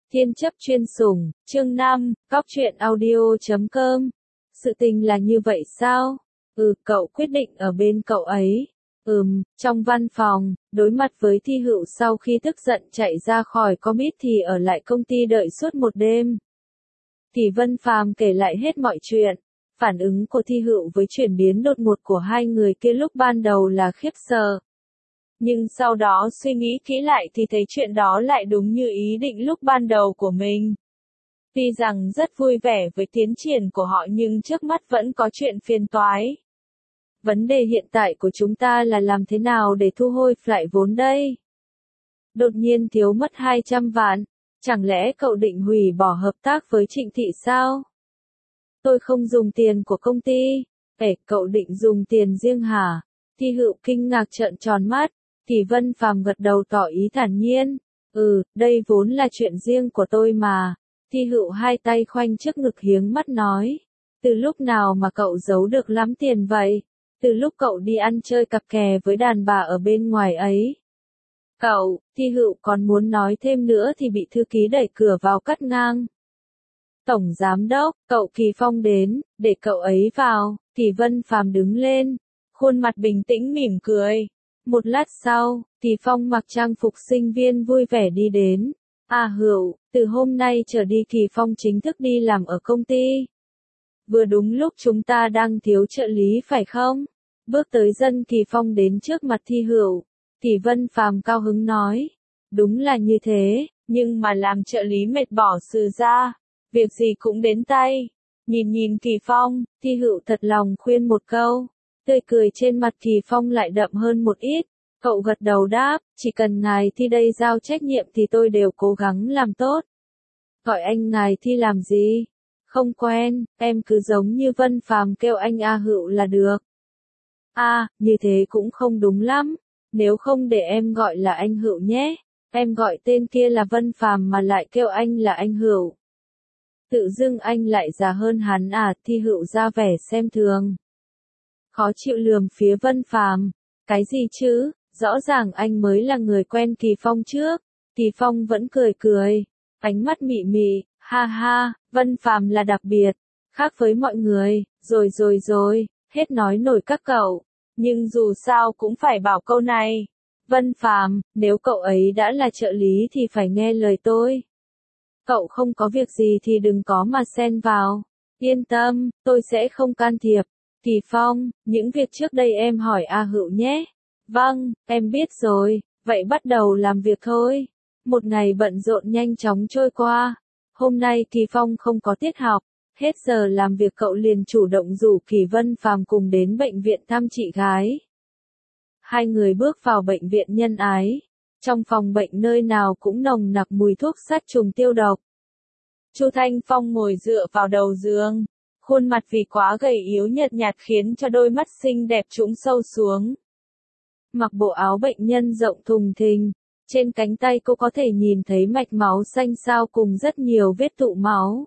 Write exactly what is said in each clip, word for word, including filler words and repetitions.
Thiên chấp chuyên sủng, chương năm, góc truyện audio chấm com. Sự tình là như vậy sao? Ừ, cậu quyết định ở bên cậu ấy. Ừm, trong văn phòng, đối mặt với Thi Hựu sau khi tức giận chạy ra khỏi commit thì ở lại công ty đợi suốt một đêm. Thì Vân Phàm kể lại hết mọi chuyện. Phản ứng của Thi Hựu với chuyển biến đột ngột của hai người kia lúc ban đầu là khiếp sợ. Nhưng sau đó suy nghĩ kỹ lại thì thấy chuyện đó lại đúng như ý định lúc ban đầu của mình. Tuy rằng rất vui vẻ với tiến triển của họ nhưng trước mắt vẫn có chuyện phiền toái. Vấn đề hiện tại của chúng ta là làm thế nào để thu hồi lại vốn đây? Đột nhiên thiếu mất hai trăm vạn, chẳng lẽ cậu định hủy bỏ hợp tác với Trịnh Thị sao? Tôi không dùng tiền của công ty. Ê, cậu định dùng tiền riêng hả? Thi Hựu kinh ngạc trợn tròn mắt. Thì Vân Phàm gật đầu tỏ ý thản nhiên. Ừ, đây vốn là chuyện riêng của tôi mà. Thi Hựu hai tay khoanh trước ngực hiếng mắt nói. Từ lúc nào mà cậu giấu được lắm tiền vậy? Từ lúc cậu đi ăn chơi cặp kè với đàn bà ở bên ngoài ấy. Cậu, Thi Hựu còn muốn nói thêm nữa thì bị thư ký đẩy cửa vào cắt ngang. Tổng giám đốc, cậu Kỳ Phong đến, để cậu ấy vào. Thì Vân Phàm đứng lên, khuôn mặt bình tĩnh mỉm cười. Một lát sau, Kỳ Phong mặc trang phục sinh viên vui vẻ đi đến. À Hựu, từ hôm nay trở đi Kỳ Phong chính thức đi làm ở công ty. Vừa đúng lúc chúng ta đang thiếu trợ lý phải không? Bước tới dân Kỳ Phong đến trước mặt Thi Hựu. Thì Vân Phàm cao hứng nói. Đúng là như thế, nhưng mà làm trợ lý mệt bỏ sự ra. Việc gì cũng đến tay. Nhìn nhìn Kỳ Phong, Thi Hựu thật lòng khuyên một câu. Tươi cười trên mặt Kỳ Phong lại đậm hơn một ít. Cậu gật đầu đáp, chỉ cần ngài Thi đây giao trách nhiệm thì tôi đều cố gắng làm tốt. Gọi anh ngài Thi làm gì? Không quen, em cứ giống như Vân Phàm kêu anh A Hựu là được. À, như thế cũng không đúng lắm. Nếu không để em gọi là anh Hựu nhé. Em gọi tên kia là Vân Phàm mà lại kêu anh là anh Hựu. Tự dưng anh lại già hơn hắn à? Thi Hựu ra vẻ xem thường. Khó chịu lườm phía Vân Phàm. Cái gì chứ, rõ ràng anh mới là người quen Kỳ Phong trước. Kỳ Phong vẫn cười cười, ánh mắt mị mị, ha ha, Vân Phàm là đặc biệt, khác với mọi người, rồi rồi rồi, hết nói nổi các cậu. Nhưng dù sao cũng phải bảo câu này. Vân Phàm, nếu cậu ấy đã là trợ lý thì phải nghe lời tôi. Cậu không có việc gì thì đừng có mà xen vào. Yên tâm, tôi sẽ không can thiệp. Kỳ Phong, những việc trước đây em hỏi A Hựu nhé. Vâng, em biết rồi, vậy bắt đầu làm việc thôi. Một ngày bận rộn nhanh chóng trôi qua. Hôm nay Kỳ Phong không có tiết học. Hết giờ làm việc cậu liền chủ động rủ Kỳ Vân Phàm cùng đến bệnh viện thăm chị gái. Hai người bước vào bệnh viện nhân ái. Trong phòng bệnh nơi nào cũng nồng nặc mùi thuốc sát trùng tiêu độc. Chu Thanh Phong ngồi dựa vào đầu giường. Khuôn mặt vì quá gầy yếu nhợt nhạt khiến cho đôi mắt xinh đẹp trũng sâu xuống. Mặc bộ áo bệnh nhân rộng thùng thình. Trên cánh tay cô có thể nhìn thấy mạch máu xanh xao cùng rất nhiều vết tụ máu.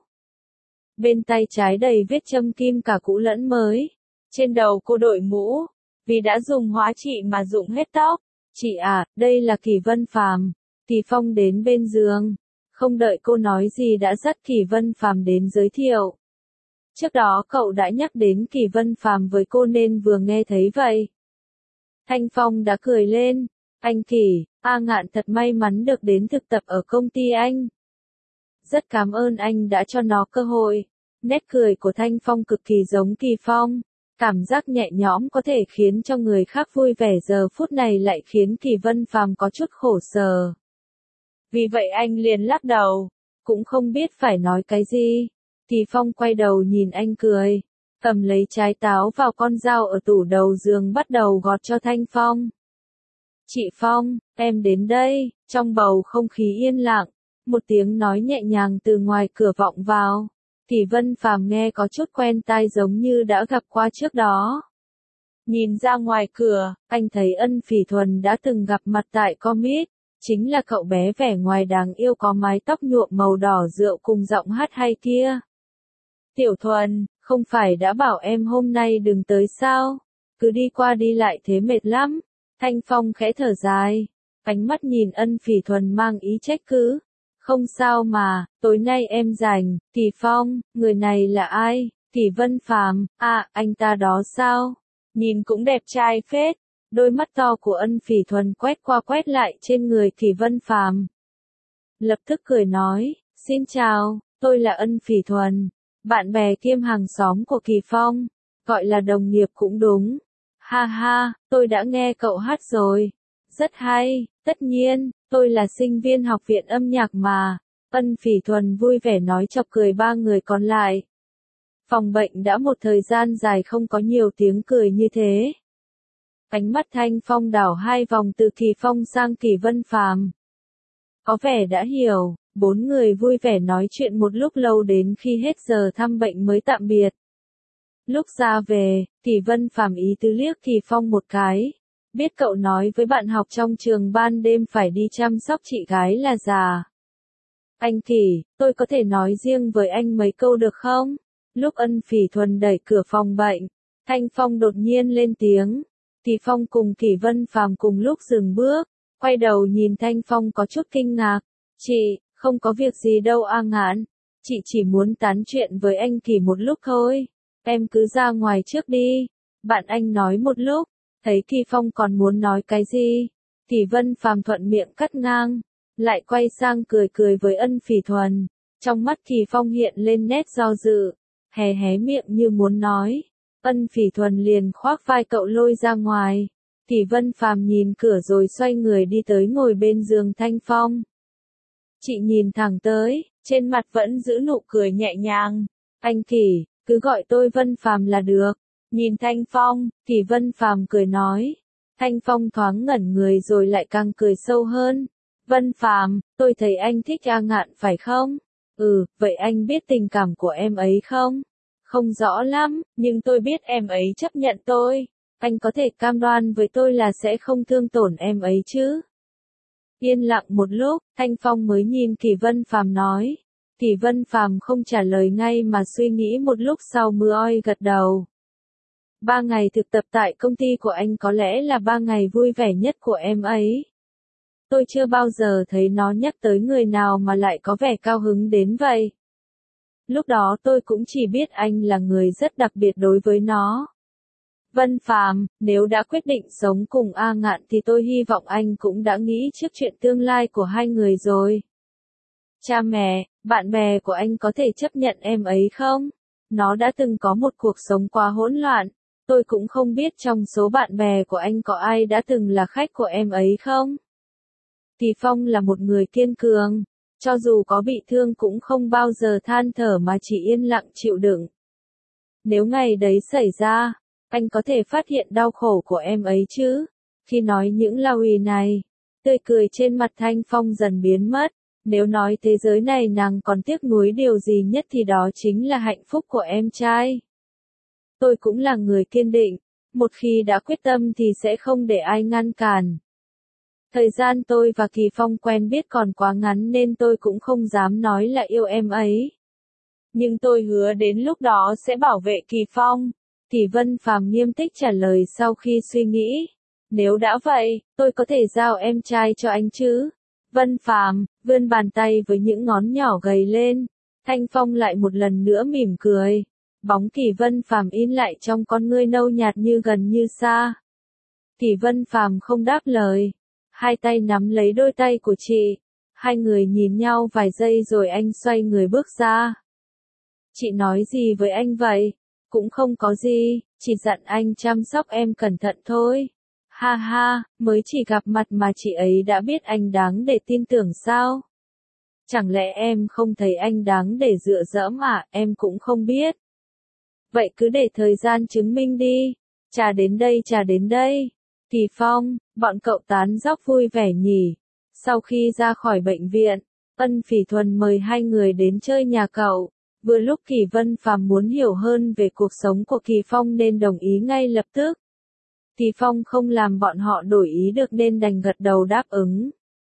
Bên tay trái đầy vết châm kim cả cũ lẫn mới. Trên đầu cô đội mũ. Vì đã dùng hóa trị mà rụng hết tóc. Chị à, đây là Kỳ Vân Phàm. Kỳ Phong đến bên giường. Không đợi cô nói gì đã dắt Kỳ Vân Phàm đến giới thiệu. Trước đó cậu đã nhắc đến Kỳ Vân Phàm với cô nên vừa nghe thấy vậy. Thanh Phong đã cười lên. Anh Kỳ, A Ngạn thật may mắn được đến thực tập ở công ty anh. Rất cảm ơn anh đã cho nó cơ hội. Nét cười của Thanh Phong cực kỳ giống Kỳ Phong. Cảm giác nhẹ nhõm có thể khiến cho người khác vui vẻ giờ phút này lại khiến Kỳ Vân Phàm có chút khổ sở. Vì vậy anh liền lắc đầu. Cũng không biết phải nói cái gì. Kỳ Phong quay đầu nhìn anh cười. Cầm lấy trái táo vào con dao ở tủ đầu giường bắt đầu gọt cho Thanh Phong. Chị Phong, em đến đây. Trong bầu không khí yên lặng. Một tiếng nói nhẹ nhàng từ ngoài cửa vọng vào. Kỳ Vân Phàm nghe có chút quen tai giống như đã gặp qua trước đó. Nhìn ra ngoài cửa, anh thấy Ân Phỉ Thuần đã từng gặp mặt tại commit. Chính là cậu bé vẻ ngoài đáng yêu có mái tóc nhuộm màu đỏ rượu cùng giọng hát hay kia. Tiểu Thuần, không phải đã bảo em hôm nay đừng tới sao? Cứ đi qua đi lại thế mệt lắm. Thanh Phong khẽ thở dài. Ánh mắt nhìn Ân Phỉ Thuần mang ý trách cứ. Không sao mà, tối nay em rảnh. Kỳ Phong, người này là ai? Kỳ Vân Phàm, à, anh ta đó sao? Nhìn cũng đẹp trai phết. Đôi mắt to của Ân Phỉ Thuần quét qua quét lại trên người Kỳ Vân Phàm. Lập tức cười nói, xin chào, tôi là Ân Phỉ Thuần, bạn bè kiêm hàng xóm của Kỳ Phong, gọi là đồng nghiệp cũng đúng. Ha ha, tôi đã nghe cậu hát rồi. Rất hay, tất nhiên, tôi là sinh viên học viện âm nhạc mà. Ân Phỉ Thuần vui vẻ nói chọc cười ba người còn lại. Phòng bệnh đã một thời gian dài không có nhiều tiếng cười như thế. Ánh mắt Thanh Phong đảo hai vòng từ Kỳ Phong sang Kỳ Vân Phàm. Có vẻ đã hiểu, bốn người vui vẻ nói chuyện một lúc lâu đến khi hết giờ thăm bệnh mới tạm biệt. Lúc ra về, Kỳ Vân Phàm ý tứ liếc Kỳ Phong một cái. Biết cậu nói với bạn học trong trường ban đêm phải đi chăm sóc chị gái là già. Anh Kỳ, tôi có thể nói riêng với anh mấy câu được không? Lúc Ân Phỉ Thuần đẩy cửa phòng bệnh, Thanh Phong đột nhiên lên tiếng. Kỳ Phong cùng Kỳ Vân Phàm cùng lúc dừng bước, quay đầu nhìn Thanh Phong có chút kinh ngạc. Chị, không có việc gì đâu A Ngạn. Chị chỉ muốn tán chuyện với anh Kỳ một lúc thôi. Em cứ ra ngoài trước đi. Bạn anh nói một lúc, thấy Kỳ Phong còn muốn nói cái gì. Kỳ Vân Phàm thuận miệng cắt ngang, lại quay sang cười cười với Ân Phỉ Thuần. Trong mắt Kỳ Phong hiện lên nét do dự, hé hé miệng như muốn nói. Ân Phỉ Thuần liền khoác vai cậu lôi ra ngoài. Kỳ Vân Phàm nhìn cửa rồi xoay người đi tới ngồi bên giường Thanh Phong. Chị nhìn thẳng tới, trên mặt vẫn giữ nụ cười nhẹ nhàng. Anh Kỳ, cứ gọi tôi Vân Phàm là được. Nhìn Thanh Phong, Kỳ Vân Phàm cười nói. Thanh Phong thoáng ngẩn người rồi lại càng cười sâu hơn. Vân Phàm, tôi thấy anh thích A Ngạn phải không? Ừ, vậy anh biết tình cảm của em ấy không? Không rõ lắm, nhưng tôi biết em ấy chấp nhận tôi. Anh có thể cam đoan với tôi là sẽ không thương tổn em ấy chứ? Yên lặng một lúc, Thanh Phong mới nhìn Kỳ Vân Phàm nói. Kỳ Vân Phàm không trả lời ngay mà suy nghĩ một lúc sau mới oi gật đầu. Ba ngày thực tập tại công ty của anh có lẽ là ba ngày vui vẻ nhất của em ấy. Tôi chưa bao giờ thấy nó nhắc tới người nào mà lại có vẻ cao hứng đến vậy. Lúc đó tôi cũng chỉ biết anh là người rất đặc biệt đối với nó. Vân Phàm, nếu đã quyết định sống cùng A Ngạn thì tôi hy vọng anh cũng đã nghĩ trước chuyện tương lai của hai người rồi. Cha mẹ, bạn bè của anh có thể chấp nhận em ấy không? Nó đã từng có một cuộc sống quá hỗn loạn. Tôi cũng không biết trong số bạn bè của anh có ai đã từng là khách của em ấy không? Kỳ Phong là một người kiên cường. Cho dù có bị thương cũng không bao giờ than thở mà chỉ yên lặng chịu đựng. Nếu ngày đấy xảy ra, anh có thể phát hiện đau khổ của em ấy chứ? Khi nói những lời này, tươi cười trên mặt Thanh Phong dần biến mất. Nếu nói thế giới này nàng còn tiếc nuối điều gì nhất thì đó chính là hạnh phúc của em trai. Tôi cũng là người kiên định, một khi đã quyết tâm thì sẽ không để ai ngăn cản. Thời gian tôi và Kỳ Phong quen biết còn quá ngắn nên tôi cũng không dám nói là yêu em ấy. Nhưng tôi hứa đến lúc đó sẽ bảo vệ Kỳ Phong. Kỳ Vân Phàm nghiêm túc trả lời sau khi suy nghĩ. Nếu đã vậy, tôi có thể giao em trai cho anh chứ? Vân Phàm vươn bàn tay với những ngón nhỏ gầy lên. Thanh Phong lại một lần nữa mỉm cười. Bóng Kỳ Vân Phàm in lại trong con ngươi nâu nhạt như gần như xa. Kỳ Vân Phàm không đáp lời. Hai tay nắm lấy đôi tay của chị. Hai người nhìn nhau vài giây rồi anh xoay người bước ra. Chị nói gì với anh vậy? Cũng không có gì, chỉ dặn anh chăm sóc em cẩn thận thôi. Ha ha, mới chỉ gặp mặt mà chị ấy đã biết anh đáng để tin tưởng sao? Chẳng lẽ em không thấy anh đáng để dựa dẫm à? Em cũng không biết. Vậy cứ để thời gian chứng minh đi. Trà đến đây, trà đến đây. Kỳ Phong, bọn cậu tán dóc vui vẻ nhỉ. Sau khi ra khỏi bệnh viện, Ân Phỉ Thuần mời hai người đến chơi nhà cậu. Vừa lúc Kỳ Vân Phàm muốn hiểu hơn về cuộc sống của Kỳ Phong nên đồng ý ngay lập tức. Kỳ Phong không làm bọn họ đổi ý được nên đành gật đầu đáp ứng.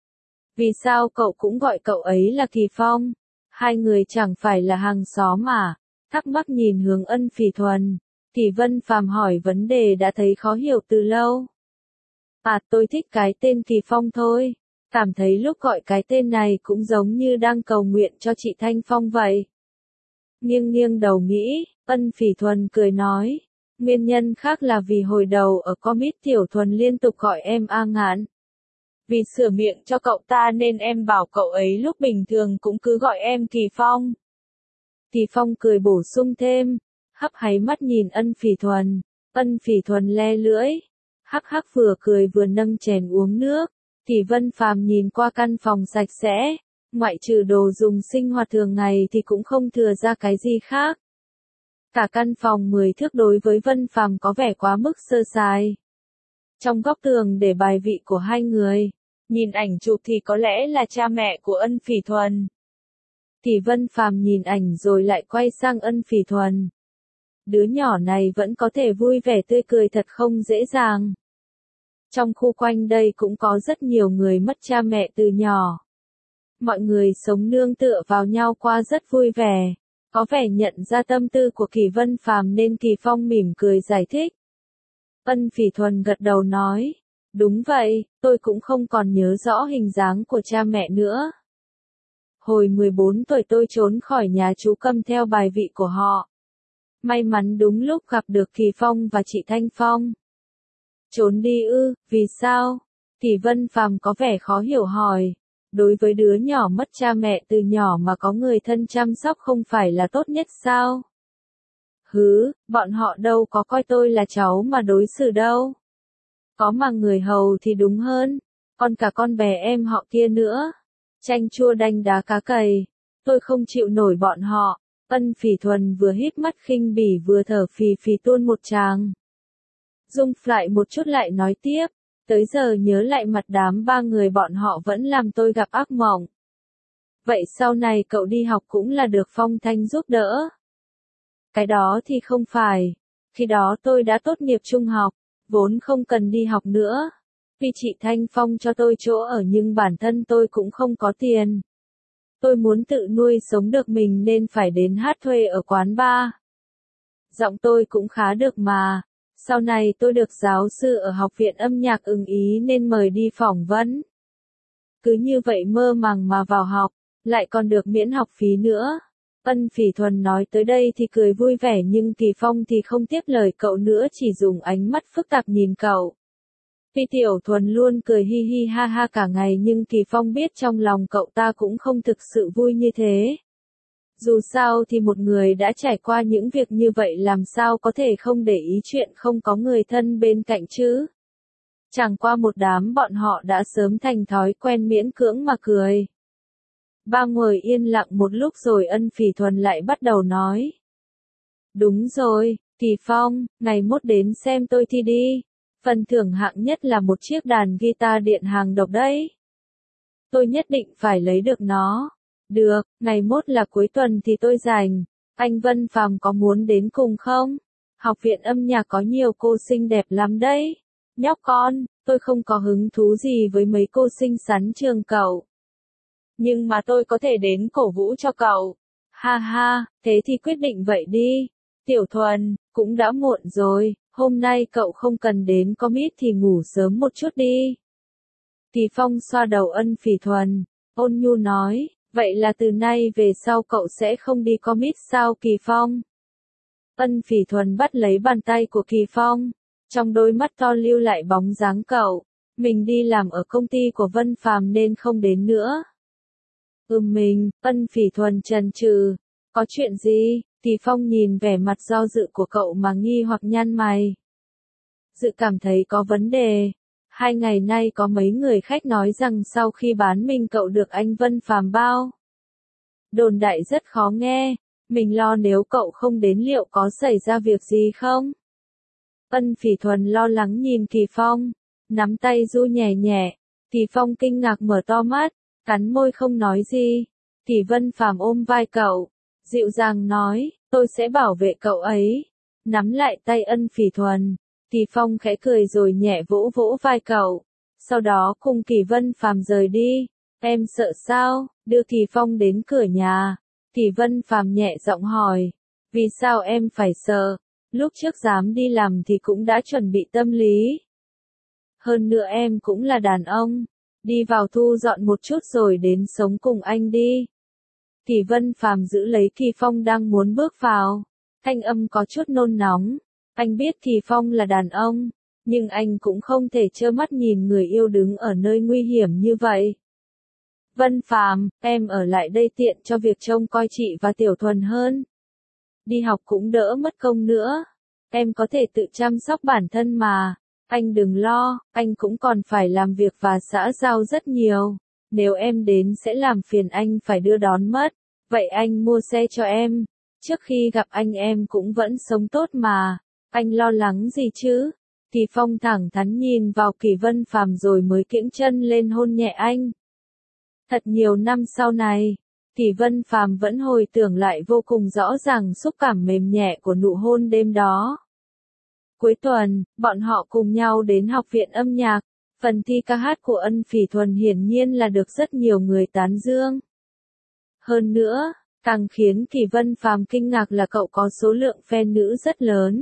Vì sao cậu cũng gọi cậu ấy là Kỳ Phong? Hai người chẳng phải là hàng xóm à? Thắc mắc nhìn hướng Ân Phỉ Thuần. Kỳ Vân Phàm hỏi vấn đề đã thấy khó hiểu từ lâu. À, tôi thích cái tên Kỳ Phong thôi. Cảm thấy lúc gọi cái tên này cũng giống như đang cầu nguyện cho chị Thanh Phong vậy. Nghiêng nghiêng đầu nghĩ, Ân Phỉ Thuần cười nói. Nguyên nhân khác là vì hồi đầu ở comic Tiểu Thuần liên tục gọi em A Ngạn. Vì sửa miệng cho cậu ta nên em bảo cậu ấy lúc bình thường cũng cứ gọi em Kỳ Phong. Kỳ Phong cười bổ sung thêm, hấp háy mắt nhìn Ân Phỉ Thuần. Ân Phỉ Thuần le lưỡi, hắc hắc vừa cười vừa nâng chén uống nước. Kỳ Vân Phàm nhìn qua căn phòng sạch sẽ, ngoại trừ đồ dùng sinh hoạt thường ngày thì cũng không thừa ra cái gì khác. Cả căn phòng mười thước đối với Vân Phàm có vẻ quá mức sơ sài. Trong góc tường để bài vị của hai người, nhìn ảnh chụp thì có lẽ là cha mẹ của Ân Phỉ Thuần. Kỳ Vân Phàm nhìn ảnh rồi lại quay sang Ân Phỉ Thuần. Đứa nhỏ này vẫn có thể vui vẻ tươi cười thật không dễ dàng. Trong khu quanh đây cũng có rất nhiều người mất cha mẹ từ nhỏ. Mọi người sống nương tựa vào nhau qua rất vui vẻ. Có vẻ nhận ra tâm tư của Kỳ Vân Phàm nên Kỳ Phong mỉm cười giải thích. Ân Phỉ Thuần gật đầu nói, đúng vậy, tôi cũng không còn nhớ rõ hình dáng của cha mẹ nữa. Hồi mười bốn tuổi tôi trốn khỏi nhà chú Câm theo bài vị của họ. May mắn đúng lúc gặp được Kỳ Phong và chị Thanh Phong. Trốn đi ư, vì sao? Kỳ Vân Phàm có vẻ khó hiểu hỏi. Đối với đứa nhỏ mất cha mẹ từ nhỏ mà có người thân chăm sóc không phải là tốt nhất sao? Hứ, bọn họ đâu có coi tôi là cháu mà đối xử đâu. Có mà người hầu thì đúng hơn, còn cả con bé em họ kia nữa. Chanh chua đanh đá cá cầy, tôi không chịu nổi bọn họ. Ân Phỉ Thuần vừa híp mắt khinh bỉ vừa thở phì phì tuôn một tràng. Dung lại một chút lại nói tiếp, tới giờ nhớ lại mặt đám ba người bọn họ vẫn làm tôi gặp ác mộng. Vậy sau này cậu đi học cũng là được Phong Thanh giúp đỡ. Cái đó thì không phải, khi đó tôi đã tốt nghiệp trung học, vốn không cần đi học nữa. Vì chị Thanh Phong cho tôi chỗ ở nhưng bản thân tôi cũng không có tiền. Tôi muốn tự nuôi sống được mình nên phải đến hát thuê ở quán bar. Giọng tôi cũng khá được mà. Sau này tôi được giáo sư ở học viện âm nhạc ưng ý nên mời đi phỏng vấn. Cứ như vậy mơ màng mà vào học, lại còn được miễn học phí nữa. Ân Phỉ Thuần nói tới đây thì cười vui vẻ nhưng Kỳ Phong thì không tiếp lời cậu nữa chỉ dùng ánh mắt phức tạp nhìn cậu. Vì Tiểu Thuần luôn cười hi hi ha ha cả ngày nhưng Kỳ Phong biết trong lòng cậu ta cũng không thực sự vui như thế. Dù sao thì một người đã trải qua những việc như vậy làm sao có thể không để ý chuyện không có người thân bên cạnh chứ. Chẳng qua một đám bọn họ đã sớm thành thói quen miễn cưỡng mà cười. Ba ngồi yên lặng một lúc rồi Ân Phỉ Thuần lại bắt đầu nói. Đúng rồi, Kỳ Phong, ngày mốt đến xem tôi thi đi. Phần thưởng hạng nhất là một chiếc đàn guitar điện hàng độc đấy. Tôi nhất định phải lấy được nó. Được, ngày mốt là cuối tuần thì tôi rảnh. Anh Vân Phàm có muốn đến cùng không? Học viện âm nhạc có nhiều cô xinh đẹp lắm đấy. Nhóc con, tôi không có hứng thú gì với mấy cô xinh xắn trường cậu. Nhưng mà tôi có thể đến cổ vũ cho cậu. Ha ha, thế thì quyết định vậy đi. Tiểu Thuần, cũng đã muộn rồi, hôm nay cậu không cần đến commit thì ngủ sớm một chút đi. Kỳ Phong xoa đầu Ân Phỉ Thuần, ôn nhu nói, vậy là từ nay về sau cậu sẽ không đi commit sao Kỳ Phong? Ân Phỉ Thuần bắt lấy bàn tay của Kỳ Phong, trong đôi mắt to lưu lại bóng dáng cậu, mình đi làm ở công ty của Vân Phàm nên không đến nữa. Ừm mình, Ân Phỉ Thuần chần chừ, có chuyện gì? Kỳ Phong nhìn vẻ mặt do dự của cậu mà nghi hoặc nhăn mày. Dự cảm thấy có vấn đề. Hai ngày nay có mấy người khách nói rằng sau khi bán mình cậu được anh Vân Phàm bao. Đồn đại rất khó nghe, mình lo nếu cậu không đến liệu có xảy ra việc gì không? Ân Phỉ Thuần lo lắng nhìn Kỳ Phong, nắm tay du nhẹ nhẹ. Kỳ Phong kinh ngạc mở to mắt, cắn môi không nói gì. Kỳ Vân Phàm ôm vai cậu, dịu dàng nói, tôi sẽ bảo vệ cậu ấy. Nắm lại tay Ân Phỉ Thuần, Kỳ Phong khẽ cười rồi nhẹ vỗ vỗ vai cậu. Sau đó cùng Kỳ Vân Phàm rời đi. Em sợ sao? Đưa Kỳ Phong đến cửa nhà. Kỳ Vân Phàm nhẹ giọng hỏi. Vì sao em phải sợ? Lúc trước dám đi làm thì cũng đã chuẩn bị tâm lý. Hơn nữa em cũng là đàn ông. Đi vào thu dọn một chút rồi đến sống cùng anh đi. Kỳ Vân Phàm giữ lấy Kỳ Phong đang muốn bước vào. Thanh âm có chút nôn nóng. Anh biết Kỳ Phong là đàn ông, nhưng anh cũng không thể trơ mắt nhìn người yêu đứng ở nơi nguy hiểm như vậy. Vân Phàm, em ở lại đây tiện cho việc trông coi chị và Tiểu Thuần hơn. Đi học cũng đỡ mất công nữa. Em có thể tự chăm sóc bản thân mà. Anh đừng lo, anh cũng còn phải làm việc và xã giao rất nhiều. Nếu em đến sẽ làm phiền anh phải đưa đón mất. Vậy anh mua xe cho em. Trước khi gặp anh em cũng vẫn sống tốt mà. Anh lo lắng gì chứ? Kỳ Phong thẳng thắn nhìn vào Kỳ Vân Phàm rồi mới kiễng chân lên hôn nhẹ anh. Thật nhiều năm sau này, Kỳ Vân Phàm vẫn hồi tưởng lại vô cùng rõ ràng xúc cảm mềm nhẹ của nụ hôn đêm đó. Cuối tuần, bọn họ cùng nhau đến học viện âm nhạc. Phần thi ca hát của Ân Phỉ Thuần hiển nhiên là được rất nhiều người tán dương. Hơn nữa, càng khiến Kỳ Vân Phàm kinh ngạc là cậu có số lượng fan nữ rất lớn.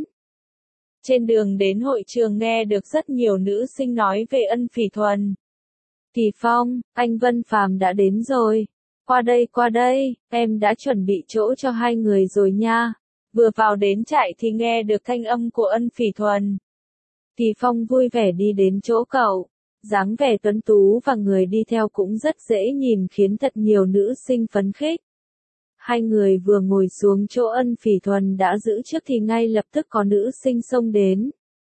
Trên đường đến hội trường nghe được rất nhiều nữ sinh nói về Ân Phỉ Thuần. Kỳ Phong, anh Vân Phàm đã đến rồi. Qua đây qua đây, em đã chuẩn bị chỗ cho hai người rồi nha. Vừa vào đến trại thì nghe được thanh âm của Ân Phỉ Thuần. Kỳ Phong vui vẻ đi đến chỗ cậu. Dáng vẻ tuấn tú và người đi theo cũng rất dễ nhìn khiến thật nhiều nữ sinh phấn khích. Hai người vừa ngồi xuống chỗ Ân Phỉ Thuần đã giữ trước thì ngay lập tức có nữ sinh xông đến.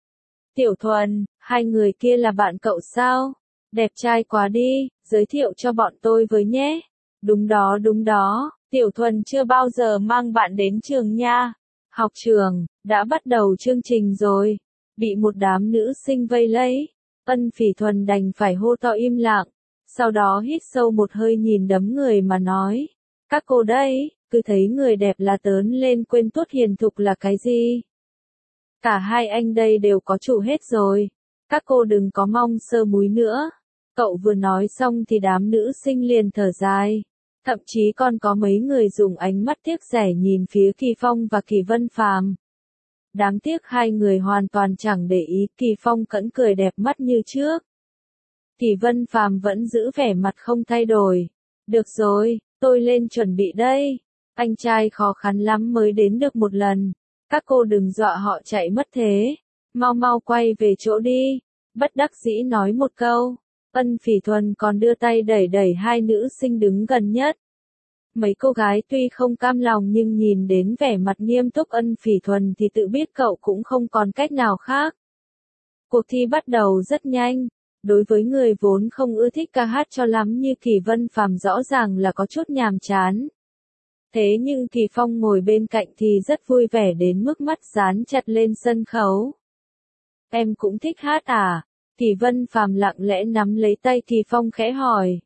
Tiểu Thuần, hai người kia là bạn cậu sao? Đẹp trai quá đi, giới thiệu cho bọn tôi với nhé. Đúng đó đúng đó, Tiểu Thuần chưa bao giờ mang bạn đến trường nha. Học trường, đã bắt đầu chương trình rồi. Bị một đám nữ sinh vây lấy. Ân Phỉ Thuần đành phải hô to im lặng. Sau đó hít sâu một hơi nhìn đấm người mà nói. Các cô đây, cứ thấy người đẹp là tớn lên quên tuốt hiền thục là cái gì. Cả hai anh đây đều có chủ hết rồi. Các cô đừng có mong sơ múi nữa. Cậu vừa nói xong thì đám nữ sinh liền thở dài. Thậm chí còn có mấy người dùng ánh mắt tiếc rẻ nhìn phía Kỳ Phong và Kỳ Vân Phàm. Đáng tiếc hai người hoàn toàn chẳng để ý, Kỳ Phong cvẫn cười đẹp mắt như trước. Kỳ Vân Phàm vẫn giữ vẻ mặt không thay đổi. Được rồi, tôi lên chuẩn bị đây. Anh trai khó khăn lắm mới đến được một lần. Các cô đừng dọa họ chạy mất thế. Mau mau quay về chỗ đi. Bất đắc dĩ nói một câu. Ân Phỉ Thuần còn đưa tay đẩy đẩy hai nữ sinh đứng gần nhất. Mấy cô gái tuy không cam lòng nhưng nhìn đến vẻ mặt nghiêm túc Ân Phỉ Thuần thì tự biết cậu cũng không còn cách nào khác. Cuộc thi bắt đầu rất nhanh. Đối với người vốn không ưa thích ca hát cho lắm như Kỳ Vân Phàm rõ ràng là có chút nhàm chán. Thế nhưng Kỳ Phong ngồi bên cạnh thì rất vui vẻ đến mức mắt dán chặt lên sân khấu. Em cũng thích hát à? Kỳ Vân Phàm lặng lẽ nắm lấy tay Kỳ Phong khẽ hỏi.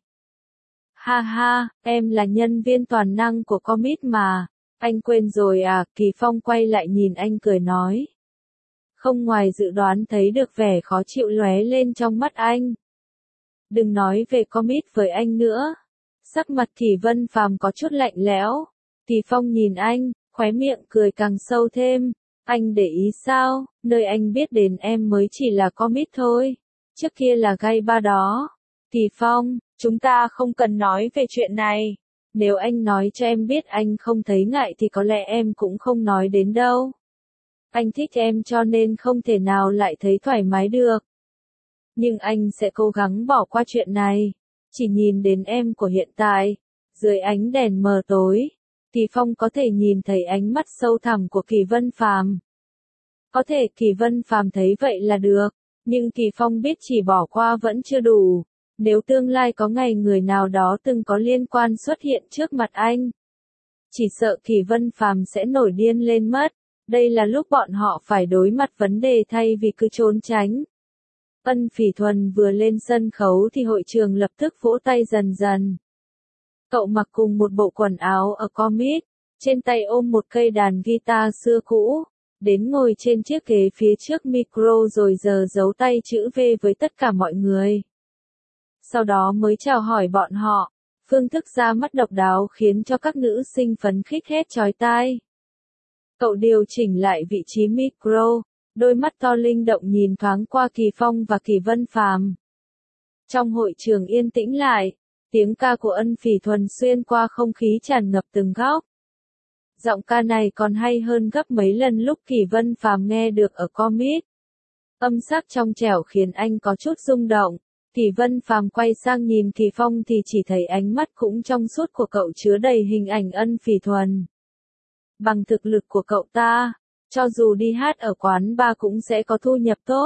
Ha ha, em là nhân viên toàn năng của Commit mà. Anh quên rồi à? Kỳ Phong quay lại nhìn anh cười nói. Không ngoài dự đoán thấy được vẻ khó chịu lóe lên trong mắt anh. Đừng nói về Commit với anh nữa. Sắc mặt Kỳ Vân Phàm có chút lạnh lẽo. Kỳ Phong nhìn anh, khóe miệng cười càng sâu thêm. Anh để ý sao? Nơi anh biết đến em mới chỉ là Commit thôi. Trước kia là gay ba đó. Kỳ Phong, chúng ta không cần nói về chuyện này. Nếu anh nói cho em biết anh không thấy ngại thì có lẽ em cũng không nói đến đâu. Anh thích em cho nên không thể nào lại thấy thoải mái được. Nhưng anh sẽ cố gắng bỏ qua chuyện này. Chỉ nhìn đến em của hiện tại. Dưới ánh đèn mờ tối. Kỳ Phong có thể nhìn thấy ánh mắt sâu thẳm của Kỳ Vân Phàm. Có thể Kỳ Vân Phàm thấy vậy là được. Nhưng Kỳ Phong biết chỉ bỏ qua vẫn chưa đủ. Nếu tương lai có ngày người nào đó từng có liên quan xuất hiện trước mặt anh. Chỉ sợ Kỳ Vân Phàm sẽ nổi điên lên mất. Đây là lúc bọn họ phải đối mặt vấn đề thay vì cứ trốn tránh. Ân Phỉ Thuần vừa lên sân khấu thì hội trường lập tức vỗ tay dần dần. Cậu mặc cùng một bộ quần áo ở Commit, trên tay ôm một cây đàn guitar xưa cũ, đến ngồi trên chiếc ghế phía trước micro rồi giờ giấu tay chữ V với tất cả mọi người. Sau đó mới chào hỏi bọn họ, phương thức ra mắt độc đáo khiến cho các nữ sinh phấn khích hét chói tai. Cậu điều chỉnh lại vị trí micro, đôi mắt to linh động nhìn thoáng qua Kỳ Phong và Kỳ Vân Phàm. Trong hội trường yên tĩnh lại, tiếng ca của Ân Phỉ Thuần xuyên qua không khí tràn ngập từng góc. Giọng ca này còn hay hơn gấp mấy lần lúc Kỳ Vân Phàm nghe được ở comic. Âm sắc trong trẻo khiến anh có chút rung động. Kỳ Vân Phàm quay sang nhìn Kỳ Phong thì chỉ thấy ánh mắt cũng trong suốt của cậu chứa đầy hình ảnh Ân Phỉ Thuần. Bằng thực lực của cậu ta, cho dù đi hát ở quán bar cũng sẽ có thu nhập tốt.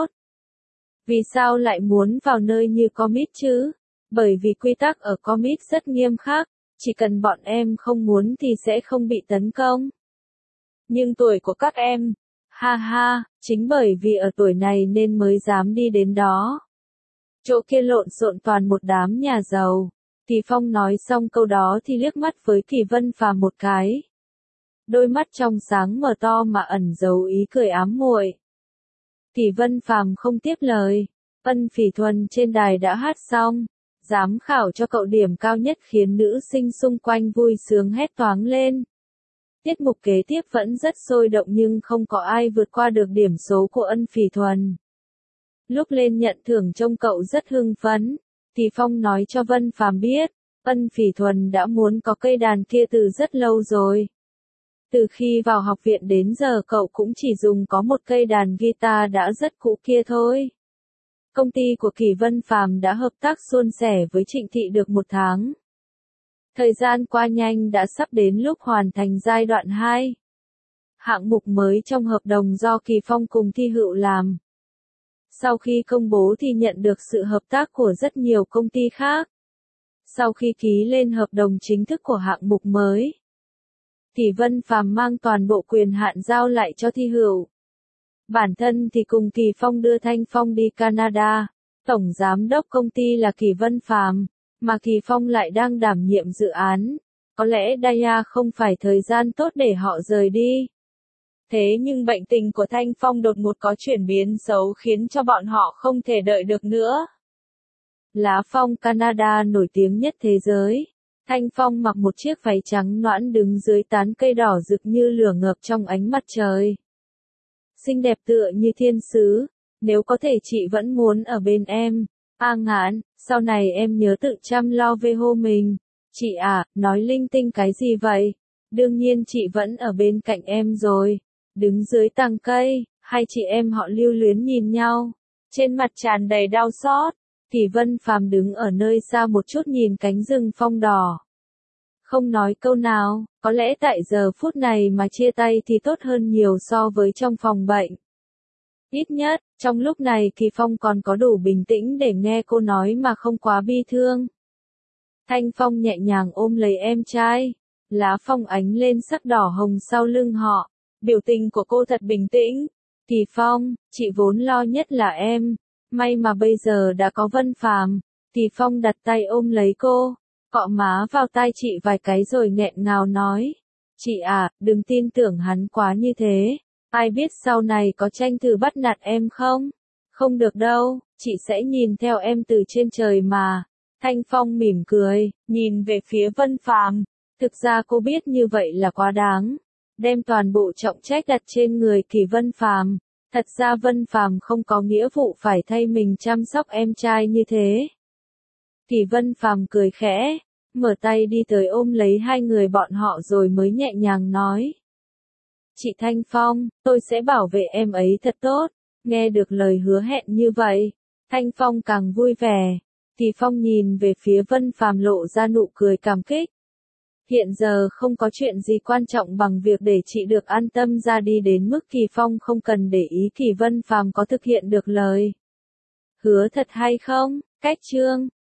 Vì sao lại muốn vào nơi như comic chứ? Bởi vì quy tắc ở comic rất nghiêm khắc, chỉ cần bọn em không muốn thì sẽ không bị tấn công. Nhưng tuổi của các em, ha ha, chính bởi vì ở tuổi này nên mới dám đi đến đó. Chỗ kia lộn xộn toàn một đám nhà giàu. Kỳ Phong nói xong câu đó thì liếc mắt với Kỳ Vân Phàm một cái. Đôi mắt trong sáng mở to mà ẩn giấu ý cười ám muội. Kỳ Vân Phàm không tiếp lời. Ân Phỉ Thuần trên đài đã hát xong. Giám khảo cho cậu điểm cao nhất khiến nữ sinh xung quanh vui sướng hét toáng lên. Tiết mục kế tiếp vẫn rất sôi động nhưng không có ai vượt qua được điểm số của Ân Phỉ Thuần. Lúc lên nhận thưởng trông cậu rất hưng phấn. Kỳ Phong nói cho Vân Phàm biết, Ân Phỉ Thuần đã muốn có cây đàn kia từ rất lâu rồi. Từ khi vào học viện đến giờ cậu cũng chỉ dùng có một cây đàn guitar đã rất cũ kia thôi. Công ty của Kỳ Vân Phàm đã hợp tác suôn sẻ với Trịnh Thị được một tháng. Thời gian qua nhanh đã sắp đến lúc hoàn thành giai đoạn hai. Hạng mục mới trong hợp đồng do Kỳ Phong cùng Thi Hựu làm. Sau khi công bố thì nhận được sự hợp tác của rất nhiều công ty khác. Sau khi ký lên hợp đồng chính thức của hạng mục mới, Kỳ Vân Phàm mang toàn bộ quyền hạn giao lại cho Thi Hựu. Bản thân thì cùng Kỳ Phong đưa Thanh Phong đi Canada. Tổng giám đốc công ty là Kỳ Vân Phàm, mà Kỳ Phong lại đang đảm nhiệm dự án. Có lẽ đây không phải thời gian tốt để họ rời đi. Thế nhưng bệnh tình của Thanh Phong đột ngột có chuyển biến xấu khiến cho bọn họ không thể đợi được nữa. Lá phong Canada nổi tiếng nhất thế giới. Thanh Phong mặc một chiếc váy trắng nõn đứng dưới tán cây đỏ rực như lửa ngập trong ánh mặt trời. Xinh đẹp tựa như thiên sứ, nếu có thể chị vẫn muốn ở bên em. A Ngạn, sau này em nhớ tự chăm lo về hộ mình. Chị à, nói linh tinh cái gì vậy? Đương nhiên chị vẫn ở bên cạnh em rồi. Đứng dưới tàng cây, hai chị em họ lưu luyến nhìn nhau. Trên mặt tràn đầy đau xót. Kỳ Vân Phàm đứng ở nơi xa một chút nhìn cánh rừng phong đỏ. Không nói câu nào, có lẽ tại giờ phút này mà chia tay thì tốt hơn nhiều so với trong phòng bệnh. Ít nhất, trong lúc này Kỳ Phong còn có đủ bình tĩnh để nghe cô nói mà không quá bi thương. Thanh Phong nhẹ nhàng ôm lấy em trai. Lá phong ánh lên sắc đỏ hồng sau lưng họ. Biểu tình của cô thật bình tĩnh. Kỳ Phong, chị vốn lo nhất là em. May mà bây giờ đã có Vân Phàm. Kỳ Phong đặt tay ôm lấy cô, cọ má vào tai chị vài cái rồi nghẹn ngào nói. Chị à, đừng tin tưởng hắn quá như thế. Ai biết sau này có tranh thử bắt nạt em không? Không được đâu, chị sẽ nhìn theo em từ trên trời mà. Thanh Phong mỉm cười, nhìn về phía Vân Phàm. Thực ra cô biết như vậy là quá đáng. Đem toàn bộ trọng trách đặt trên người Kỳ Vân Phàm. Thật ra Vân Phàm không có nghĩa vụ phải thay mình chăm sóc em trai như thế. Kỳ Vân Phàm cười khẽ, mở tay đi tới ôm lấy hai người bọn họ rồi mới nhẹ nhàng nói. Chị Thanh Phong, tôi sẽ bảo vệ em ấy thật tốt. Nghe được lời hứa hẹn như vậy, Thanh Phong càng vui vẻ. Kỳ Phong nhìn về phía Vân Phàm lộ ra nụ cười cảm kích. Hiện giờ không có chuyện gì quan trọng bằng việc để chị được an tâm ra đi đến mức Kỳ Phong không cần để ý Kỳ Vân Phàm có thực hiện được lời hứa thật hay không. Cách chương